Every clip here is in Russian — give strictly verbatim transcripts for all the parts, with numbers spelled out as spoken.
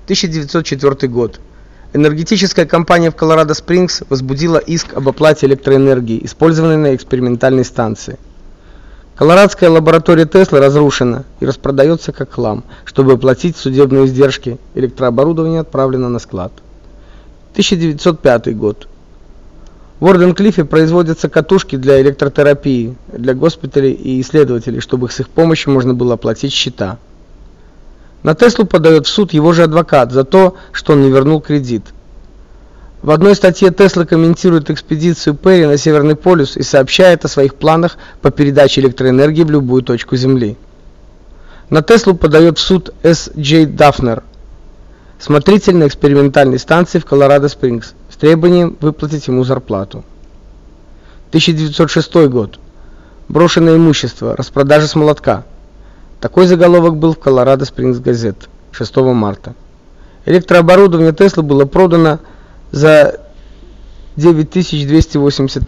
тысяча девятьсот четвёртый год. Энергетическая компания в Колорадо-Спрингс возбудила иск об оплате электроэнергии, использованной на экспериментальной станции. Колорадская лаборатория Теслы разрушена и распродается как хлам. Чтобы оплатить судебные издержки, электрооборудование отправлено на склад. тысяча девятьсот пятый год. В Уорден-Клиффе производятся катушки для электротерапии для госпиталей и исследователей, чтобы с их помощью можно было оплатить счета. На Теслу подает в суд его же адвокат за то, что он не вернул кредит. В одной статье Тесла комментирует экспедицию Перри на Северный полюс и сообщает о своих планах по передаче электроэнергии в любую точку Земли. На Теслу подает в суд С. Джей Дафнер, смотритель на экспериментальной станции в Колорадо-Спрингс, с требованием выплатить ему зарплату. тысяча девятьсот шестой год. Брошенное имущество, распродажа с молотка. Такой заголовок был в Колорадо-Спрингс Газет шестого марта. Электрооборудование Теслы было продано за девять тысяч двести восемьдесят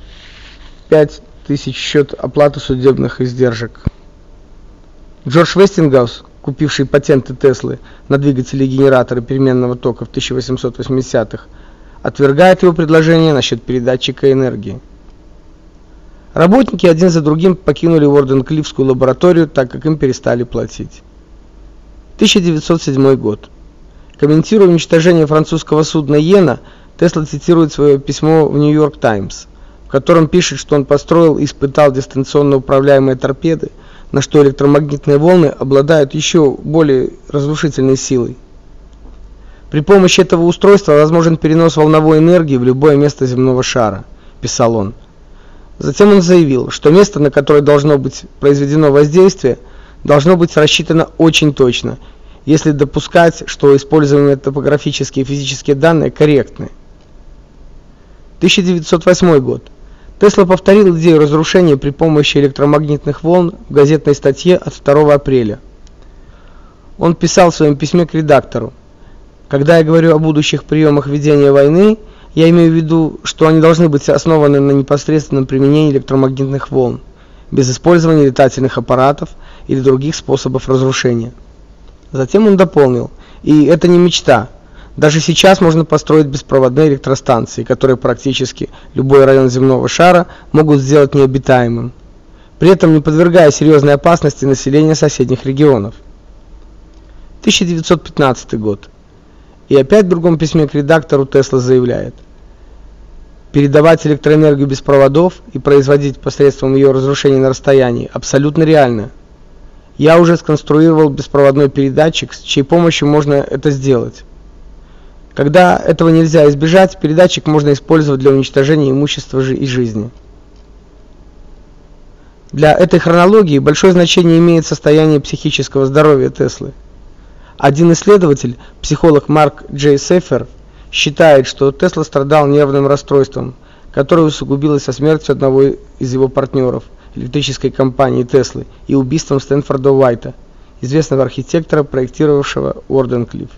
пять тысяч счет оплаты судебных издержек. Джордж Вестингаус, купивший патенты Теслы на двигатели и генераторы переменного тока в тысяча восемьсот восьмидесятых, отвергает его предложение насчет передатчика энергии. Работники один за другим покинули Уорден-Клиффскую лабораторию, так как им перестали платить. тысяча девятьсот седьмой год. Комментируя уничтожение французского судна Йена, Тесла цитирует свое письмо в Нью-Йорк Таймс, в котором пишет, что он построил и испытал дистанционно управляемые торпеды, на что электромагнитные волны обладают еще более разрушительной силой. При помощи этого устройства возможен перенос волновой энергии в любое место земного шара, писал он. Затем он заявил, что место, на которое должно быть произведено воздействие, должно быть рассчитано очень точно, если допускать, что используемые топографические и физические данные корректны. тысяча девятьсот восьмой год. Тесла повторил идею разрушения при помощи электромагнитных волн в газетной статье от второго апреля. Он писал в своем письме к редактору: «Когда я говорю о будущих приемах ведения войны, я имею в виду, что они должны быть основаны на непосредственном применении электромагнитных волн, без использования летательных аппаратов или других способов разрушения». Затем он дополнил: «И это не мечта. Даже сейчас можно построить беспроводные электростанции, которые практически любой район земного шара могут сделать необитаемым, при этом не подвергая серьезной опасности населения соседних регионов». тысяча девятьсот пятнадцатый год. И опять в другом письме к редактору Тесла заявляет: «Передавать электроэнергию без проводов и производить посредством ее разрушения на расстоянии абсолютно реально. Я уже сконструировал беспроводной передатчик, с чьей помощью можно это сделать. Когда этого нельзя избежать, передатчик можно использовать для уничтожения имущества и жизни». Для этой хронологии большое значение имеет состояние психического здоровья Теслы. Один исследователь, психолог Марк Джей Сефер, считает, что Тесла страдал нервным расстройством, которое усугубилось со смертью одного из его партнеров, электрической компании Теслы, и убийством Стэнфорда Уайта, известного архитектора, проектировавшего Уорден-Клифф.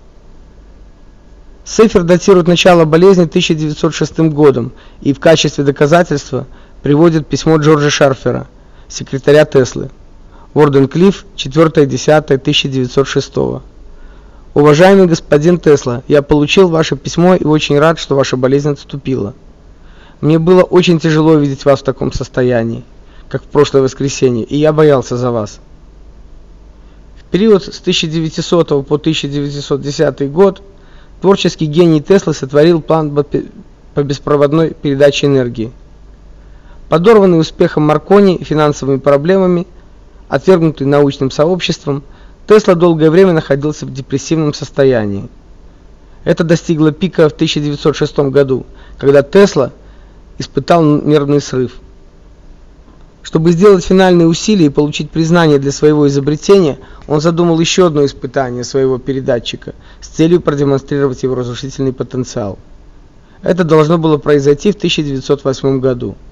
Сефер датирует начало болезни тысяча девятьсот шестым годом и в качестве доказательства приводит письмо Джорджа Шарфера, секретаря Теслы. Уорден-Клифф, четвёртое десятое тысяча девятьсот шестого. «Уважаемый господин Тесла, я получил ваше письмо и очень рад, что ваша болезнь отступила. Мне было очень тяжело видеть вас в таком состоянии, как в прошлое воскресенье, и я боялся за вас». В период с тысяча девятисотого по тысяча девятьсот десятый год творческий гений Теслы сотворил план по беспроводной передаче энергии. Подорванный успехом Маркони и финансовыми проблемами, отвергнутый научным сообществом, Тесла долгое время находился в депрессивном состоянии. Это достигло пика в тысяча девятьсот шестом году, когда Тесла испытал нервный срыв. Чтобы сделать финальные усилия и получить признание для своего изобретения, он задумал еще одно испытание своего передатчика с целью продемонстрировать его разрушительный потенциал. Это должно было произойти в тысяча девятьсот восьмом году.